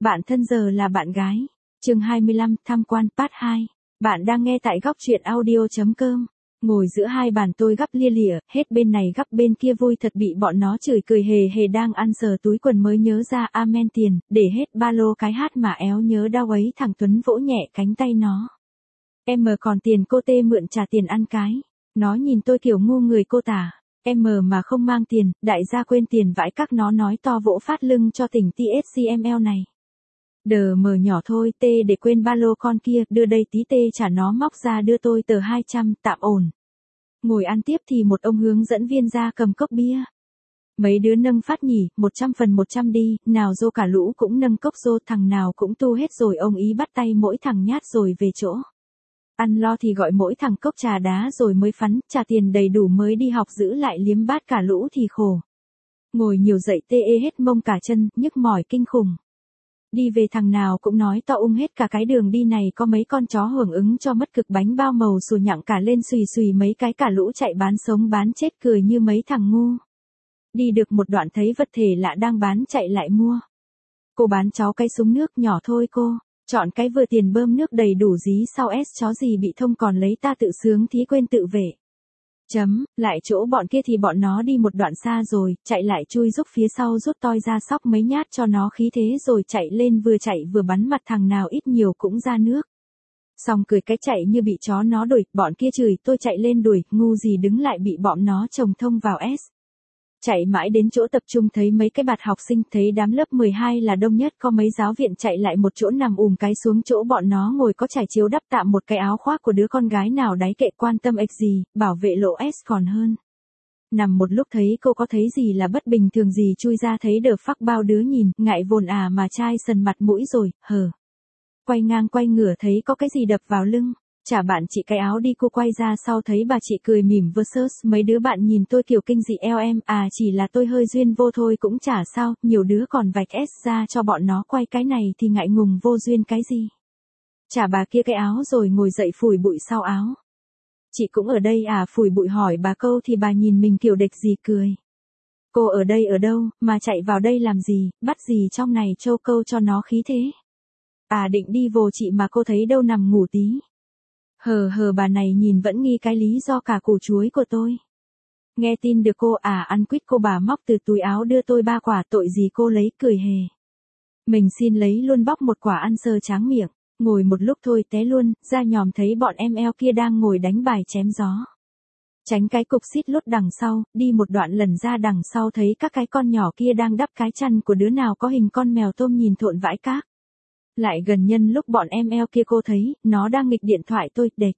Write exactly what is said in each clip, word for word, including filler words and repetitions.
Bạn thân giờ là bạn gái. Chương hai mươi lăm, tham quan part hai. Bạn đang nghe tại góc truyện audio chấm com. Ngồi giữa hai bàn tôi gắp lia lịa, hết bên này gắp bên kia vui thật bị bọn nó chửi cười hề hề đang ăn sờ túi quần mới nhớ ra amen tiền, để hết ba lô cái hát mà éo nhớ đau ấy thằng Tuấn vỗ nhẹ cánh tay nó. Em mờ còn tiền cô tê mượn trả tiền ăn cái. Nó nhìn tôi kiểu ngu người cô tả. Em mờ mà không mang tiền, đại gia quên tiền vãi các nó nói to vỗ phát lưng cho tỉnh tê ét xê em lờ này. Đờ mờ nhỏ thôi tê để quên ba lô con kia, đưa đây tí tê trả nó móc ra đưa tôi tờ hai trăm, tạm ổn. Ngồi ăn tiếp thì một ông hướng dẫn viên ra cầm cốc bia. Mấy đứa nâng phát nhỉ, một trăm phần một trăm đi, nào dô cả lũ cũng nâng cốc dô, thằng nào cũng tu hết rồi ông ý bắt tay mỗi thằng nhát rồi về chỗ. Ăn lo thì gọi mỗi thằng cốc trà đá rồi mới phắn, trả tiền đầy đủ mới đi học giữ lại liếm bát cả lũ thì khổ. Ngồi nhiều dậy tê ê hết mông cả chân, nhức mỏi kinh khủng. Đi về thằng nào cũng nói to ung hết cả cái đường đi này có mấy con chó hưởng ứng cho mất cực bánh bao màu xù nhặng cả lên xùy xùy mấy cái cả lũ chạy bán sống bán chết cười như mấy thằng ngu. Đi được một đoạn thấy vật thể lạ đang bán chạy lại mua. Cô bán cháu cái súng nước nhỏ thôi cô, chọn cái vừa tiền bơm nước đầy đủ dí sau S chó gì bị thông còn lấy ta tự sướng thí quên tự vệ. Chấm, lại chỗ bọn kia thì bọn nó đi một đoạn xa rồi, chạy lại chui giúp phía sau rút toi ra sóc mấy nhát cho nó khí thế rồi chạy lên vừa chạy vừa bắn mặt thằng nào ít nhiều cũng ra nước. Xong cười cái chạy như bị chó nó đuổi, bọn kia chửi tôi chạy lên đuổi, ngu gì đứng lại bị bọn nó chồng thông vào S. Chạy mãi đến chỗ tập trung thấy mấy cái bạt học sinh, thấy đám lớp mười hai là đông nhất, có mấy giáo viện chạy lại một chỗ nằm ùm cái xuống chỗ bọn nó ngồi có trải chiếu đắp tạm một cái áo khoác của đứa con gái nào đấy kệ quan tâm ếch gì, bảo vệ lộ S còn hơn. Nằm một lúc thấy cô có thấy gì là bất bình thường gì chui ra thấy đờ phắc bao đứa nhìn, ngại vồn à mà chai sần mặt mũi rồi, hờ. Quay ngang quay ngửa thấy có cái gì đập vào lưng. Chả bạn chị cái áo đi cô quay ra sau thấy bà chị cười mỉm versus mấy đứa bạn nhìn tôi kiểu kinh dị eo em à chỉ là tôi hơi duyên vô thôi cũng chả sao, nhiều đứa còn vạch S ra cho bọn nó quay cái này thì ngại ngùng vô duyên cái gì. Chả bà kia cái áo rồi ngồi dậy phủi bụi sau áo. Chị cũng ở đây à phủi bụi hỏi bà câu thì bà nhìn mình kiểu địch gì cười. Cô ở đây ở đâu mà chạy vào đây làm gì, bắt gì trong này châu câu cho nó khí thế. À định đi vô chị mà cô thấy đâu nằm ngủ tí. Hờ hờ bà này nhìn vẫn nghi cái lý do cả củ chuối của tôi. Nghe tin được cô à ăn quýt cô bà móc từ túi áo đưa tôi ba quả tội gì cô lấy cười hề. Mình xin lấy luôn bóc một quả ăn sơ tráng miệng, ngồi một lúc thôi té luôn, ra nhòm thấy bọn em eo kia đang ngồi đánh bài chém gió. Tránh cái cục xít lút đằng sau, đi một đoạn lần ra đằng sau thấy các cái con nhỏ kia đang đắp cái chăn của đứa nào có hình con mèo tôm nhìn thộn vãi các. Lại gần nhân lúc bọn em eo kia cô thấy, nó đang nghịch điện thoại tôi, đệt.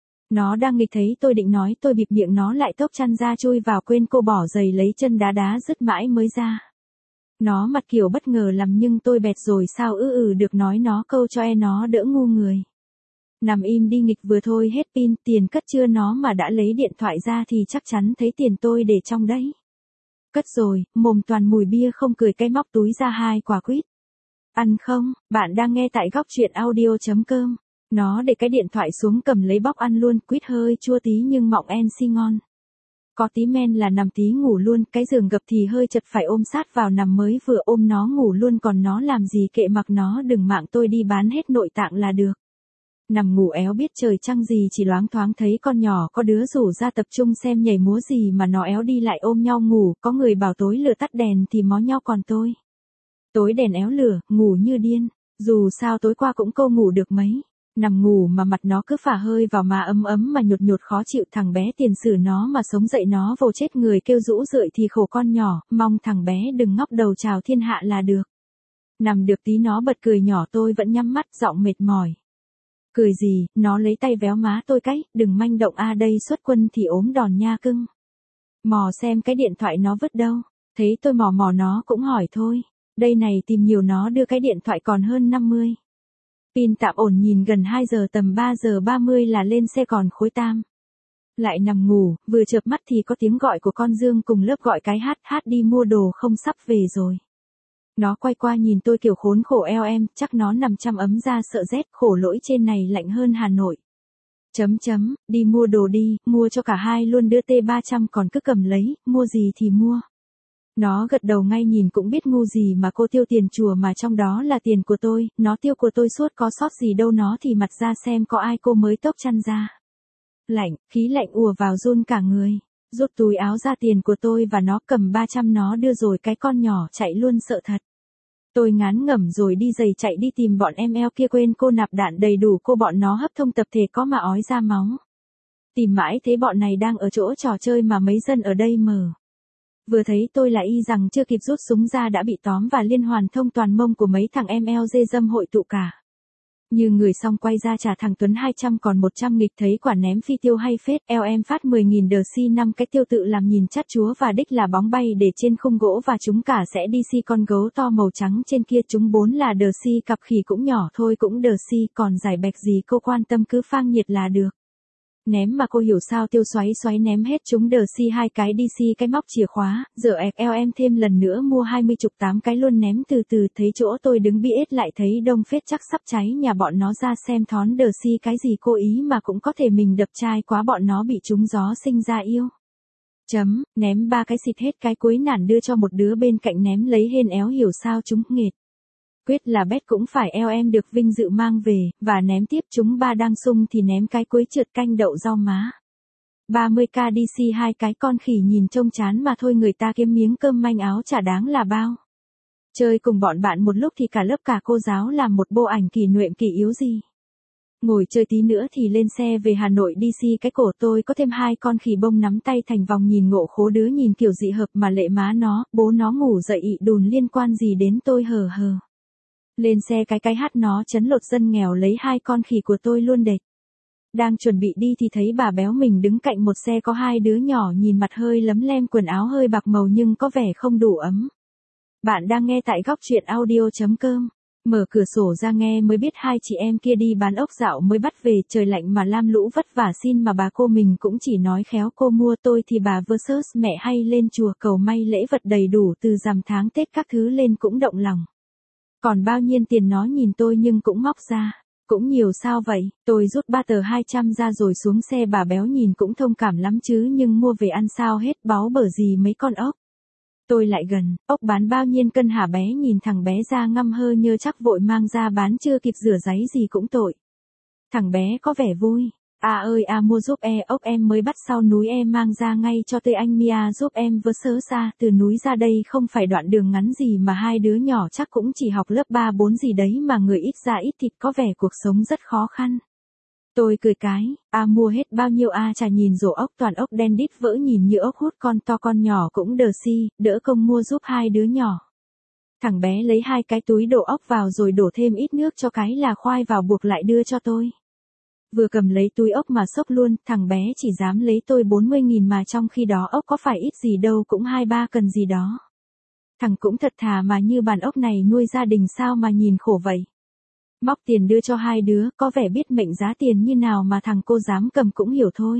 Nó đang nghịch thấy tôi định nói tôi bịt miệng nó lại tốc chăn ra chui vào quên cô bỏ giày lấy chân đá đá dứt mãi mới ra. Nó mặt kiểu bất ngờ lắm nhưng tôi bẹt rồi sao ư ừ được nói nó câu cho e nó đỡ ngu người. Nằm im đi nghịch vừa thôi hết pin, tiền cất chưa nó mà đã lấy điện thoại ra thì chắc chắn thấy tiền tôi để trong đấy. Cất rồi, mồm toàn mùi bia không cười cái móc túi ra hai quả quýt. Ăn không, bạn đang nghe tại góc truyện audio chấm com. Nó để cái điện thoại xuống cầm lấy bóc ăn luôn, quýt hơi chua tí nhưng mọng en si ngon. Có tí men là nằm tí ngủ luôn, cái giường gập thì hơi chật phải ôm sát vào nằm mới vừa ôm nó ngủ luôn còn nó làm gì kệ mặc nó đừng mạng tôi đi bán hết nội tạng là được. Nằm ngủ éo biết trời trăng gì chỉ loáng thoáng thấy con nhỏ có đứa rủ ra tập trung xem nhảy múa gì mà nó éo đi lại ôm nhau ngủ, có người bảo tối lửa tắt đèn thì mó nhau còn tôi. Tối đèn éo lửa, ngủ như điên, dù sao tối qua cũng câu ngủ được mấy, nằm ngủ mà mặt nó cứ phả hơi vào mà ấm ấm mà nhột nhột khó chịu thằng bé tiền sử nó mà sống dậy nó vô chết người kêu rũ rượi thì khổ con nhỏ, mong thằng bé đừng ngóc đầu chào thiên hạ là được. Nằm được tí nó bật cười nhỏ tôi vẫn nhắm mắt giọng mệt mỏi. Cười gì, nó lấy tay véo má tôi cái, đừng manh động a đây xuất quân thì ốm đòn nha cưng. Mò xem cái điện thoại nó vứt đâu, thấy tôi mò mò nó cũng hỏi thôi. Đây này tìm nhiều nó đưa cái điện thoại còn hơn năm mươi. Pin tạm ổn nhìn gần hai giờ tầm ba giờ ba mươi là lên xe còn khối tam. Lại nằm ngủ, vừa chợp mắt thì có tiếng gọi của con Dương cùng lớp gọi cái hát hát đi mua đồ không sắp về rồi. Nó quay qua nhìn tôi kiểu khốn khổ eo em, chắc nó nằm chăm ấm ra sợ rét khổ lỗi trên này lạnh hơn Hà Nội. Chấm chấm, đi mua đồ đi, mua cho cả hai luôn đưa T ba trăm còn cứ cầm lấy, mua gì thì mua. Nó gật đầu ngay nhìn cũng biết ngu gì mà cô tiêu tiền chùa mà trong đó là tiền của tôi, nó tiêu của tôi suốt có sót gì đâu nó thì mặt ra xem có ai cô mới tốc chăn ra. Lạnh, khí lạnh ùa vào run cả người, rút túi áo ra tiền của tôi và nó cầm ba trăm nó đưa rồi cái con nhỏ chạy luôn sợ thật. Tôi ngán ngẩm rồi đi giày chạy đi tìm bọn em eo kia quên cô nạp đạn đầy đủ cô bọn nó hấp thông tập thể có mà ói ra máu. Tìm mãi thấy bọn này đang ở chỗ trò chơi mà mấy dân ở đây mở. Vừa thấy tôi là y rằng chưa kịp rút súng ra đã bị tóm và liên hoàn thông toàn mông của mấy thằng em eo dê dâm hội tụ cả. Như người xong quay ra trả thằng Tuấn hai trăm còn một trăm nghịch thấy quả ném phi tiêu hay phết, eo em phát mười nghìn đờ si năm cái tiêu tự làm nhìn chát chúa và đích là bóng bay để trên khung gỗ và chúng cả sẽ đi si con gấu to màu trắng trên kia chúng bốn là đờ si cặp khỉ cũng nhỏ thôi cũng đờ si còn giải bẹc gì cô quan tâm cứ phang nhiệt là được. Ném mà cô hiểu sao tiêu xoáy xoáy ném hết chúng đờ si hai cái đi si cái móc chìa khóa, giờ ẹc eo em thêm lần nữa mua hai mươi chục tám cái luôn ném từ từ thấy chỗ tôi đứng bị ết lại thấy đông phết chắc sắp cháy nhà bọn nó ra xem thón đờ si cái gì cô ý mà cũng có thể mình đập chai quá bọn nó bị trúng gió sinh ra yêu. Chấm, ném ba cái xịt hết cái cuối nản đưa cho một đứa bên cạnh ném lấy hên éo hiểu sao chúng nghệt. Quyết là bet cũng phải eo em được vinh dự mang về, và ném tiếp chúng ba đang sung thì ném cái cuối trượt canh đậu rau má. ba mươi k đê xê hai cái con khỉ nhìn trông chán mà thôi người ta kiếm miếng cơm manh áo chả đáng là bao. Chơi cùng bọn bạn một lúc thì cả lớp cả cô giáo làm một bộ ảnh kỷ niệm kỷ yếu gì. Ngồi chơi tí nữa thì lên xe về Hà Nội đê xê cái cổ tôi có thêm hai con khỉ bông nắm tay thành vòng nhìn ngộ khố đứa nhìn kiểu dị hợp mà lệ má nó, bố nó ngủ dậy ị đùn liên quan gì đến tôi hờ hờ. Lên xe cái cái hát nó chấn lột dân nghèo lấy hai con khỉ của tôi luôn đệt. Đang chuẩn bị đi thì thấy bà béo mình đứng cạnh một xe có hai đứa nhỏ nhìn mặt hơi lấm lem quần áo hơi bạc màu nhưng có vẻ không đủ ấm. Bạn đang nghe tại góc truyện audio chấm com. Mở cửa sổ ra nghe mới biết hai chị em kia đi bán ốc dạo mới bắt về trời lạnh mà lam lũ vất vả xin mà bà cô mình cũng chỉ nói khéo cô mua tôi thì bà versus mẹ hay lên chùa cầu may lễ vật đầy đủ từ rằm tháng Tết các thứ lên cũng động lòng. Còn bao nhiêu tiền nó nhìn tôi nhưng cũng móc ra. Cũng nhiều sao vậy, tôi rút ba tờ hai trăm ra rồi xuống xe bà béo nhìn cũng thông cảm lắm chứ nhưng mua về ăn sao hết báu bở gì mấy con ốc. Tôi lại gần, ốc bán bao nhiêu cân hả bé nhìn thằng bé ra ngăm hơ nhơ chắc vội mang ra bán chưa kịp rửa giấy gì cũng tội. Thằng bé có vẻ vui. À ơi à mua giúp e ốc em mới bắt sau núi em mang ra ngay cho tươi anh Mia giúp em vớ sớ ra từ núi ra đây không phải đoạn đường ngắn gì mà hai đứa nhỏ chắc cũng chỉ học lớp ba bốn gì đấy mà người ít ra ít thịt có vẻ cuộc sống rất khó khăn. Tôi cười cái, à mua hết bao nhiêu à chả nhìn rổ ốc toàn ốc đen đít vỡ nhìn như ốc hút con to con nhỏ cũng đờ si, đỡ công mua giúp hai đứa nhỏ. Thằng bé lấy hai cái túi đổ ốc vào rồi đổ thêm ít nước cho cái là khoai vào buộc lại đưa cho tôi. Vừa cầm lấy túi ốc mà sốc luôn, thằng bé chỉ dám lấy tôi bốn mươi nghìn mà trong khi đó ốc có phải ít gì đâu cũng hai ba cần gì đó. Thằng cũng thật thà mà như bàn ốc này nuôi gia đình sao mà nhìn khổ vậy. Móc tiền đưa cho hai đứa, có vẻ biết mệnh giá tiền như nào mà thằng cô dám cầm cũng hiểu thôi.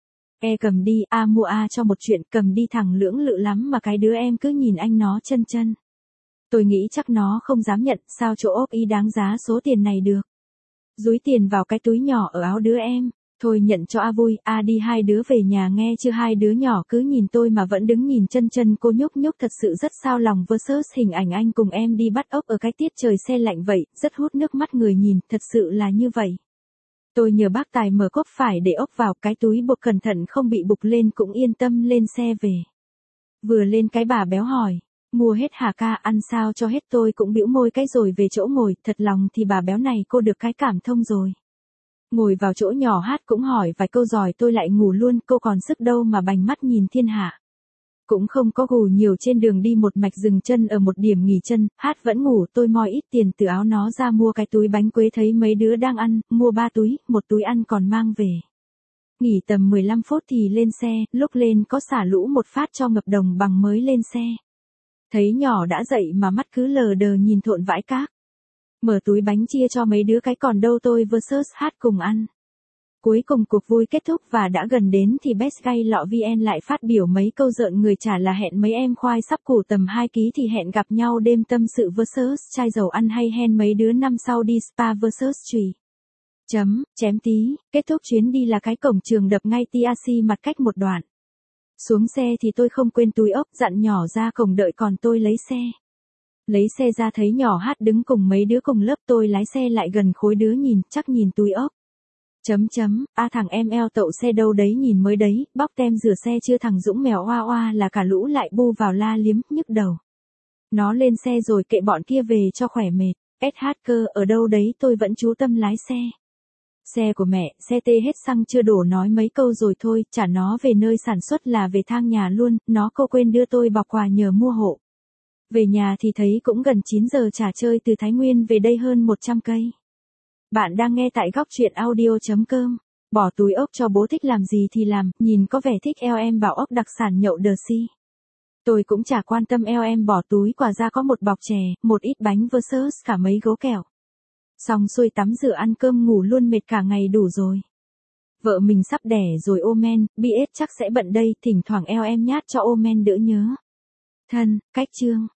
E cầm đi, a mua a cho một chuyện, cầm đi thằng lưỡng lự lắm mà cái đứa em cứ nhìn anh nó chân chân. Tôi nghĩ chắc nó không dám nhận, sao chỗ ốc y đáng giá số tiền này được. Dúi tiền vào cái túi nhỏ ở áo đứa em, thôi nhận cho a vui, a đi hai đứa về nhà nghe chưa hai đứa nhỏ cứ nhìn tôi mà vẫn đứng nhìn chân chân cô nhúc nhúc thật sự rất sao lòng versus hình ảnh anh cùng em đi bắt ốc ở cái tiết trời se lạnh vậy, rất hút nước mắt người nhìn, thật sự là như vậy. Tôi nhờ bác Tài mở cốp phải để ốc vào cái túi buộc cẩn thận không bị bục lên cũng yên tâm lên xe về. Vừa lên cái bà béo hỏi. Mua hết hả ca ăn sao cho hết tôi cũng bĩu môi cái rồi về chỗ ngồi, thật lòng thì bà béo này cô được cái cảm thông rồi. Ngồi vào chỗ nhỏ hát cũng hỏi vài câu giỏi tôi lại ngủ luôn, cô còn sức đâu mà bành mắt nhìn thiên hạ. Cũng không có gù nhiều trên đường đi một mạch dừng chân ở một điểm nghỉ chân, hát vẫn ngủ tôi moi ít tiền từ áo nó ra mua cái túi bánh quế thấy mấy đứa đang ăn, mua ba túi, một túi ăn còn mang về. Nghỉ tầm mười lăm phút thì lên xe, lúc lên có xả lũ một phát cho ngập đồng bằng mới lên xe. Thấy nhỏ đã dậy mà mắt cứ lờ đờ nhìn thộn vãi các. Mở túi bánh chia cho mấy đứa cái còn đâu tôi versus hát cùng ăn. Cuối cùng cuộc vui kết thúc và đã gần đến thì Best Gay Lọ vê en lại phát biểu mấy câu rợn người trả là hẹn mấy em khoai sắp củ tầm hai ký thì hẹn gặp nhau đêm tâm sự versus chai dầu ăn hay hen mấy đứa năm sau đi spa versus chùy. Chấm, chém tí, kết thúc chuyến đi là cái cổng trường đập ngay tê rờ xê mặt cách một đoạn. Xuống xe thì tôi không quên túi ốc, dặn nhỏ ra cổng đợi còn tôi lấy xe. Lấy xe ra thấy nhỏ Hát đứng cùng mấy đứa cùng lớp, tôi lái xe lại gần khối đứa nhìn, chắc nhìn túi ốc. Chấm chấm, a thằng em eo tậu xe đâu đấy nhìn mới đấy, bóc tem rửa xe chưa thằng Dũng mèo oa oa là cả lũ lại bu vào la liếm, nhức đầu. Nó lên xe rồi kệ bọn kia về cho khỏe mệt, ét hát cơ ở đâu đấy tôi vẫn chú tâm lái xe. Xe của mẹ, xe tê hết xăng chưa đổ nói mấy câu rồi thôi, trả nó về nơi sản xuất là về thang nhà luôn, nó cô quên đưa tôi bọc quà nhờ mua hộ. Về nhà thì thấy cũng gần chín giờ trả chơi từ Thái Nguyên về đây hơn một trăm cây. Bạn đang nghe tại góc truyện audio chấm com. Bỏ túi ốc cho bố thích làm gì thì làm, nhìn có vẻ thích eo em bảo ốc đặc sản nhậu đờ si. Tôi cũng chả quan tâm eo em bỏ túi quà ra có một bọc chè, một ít bánh versus cả mấy gấu kẹo. Xong xuôi tắm rửa ăn cơm ngủ luôn mệt cả ngày đủ rồi. Vợ mình sắp đẻ rồi ô men, bê ét chắc sẽ bận đây, thỉnh thoảng eo em nhát cho ô men đỡ nhớ. Thân, cách chương.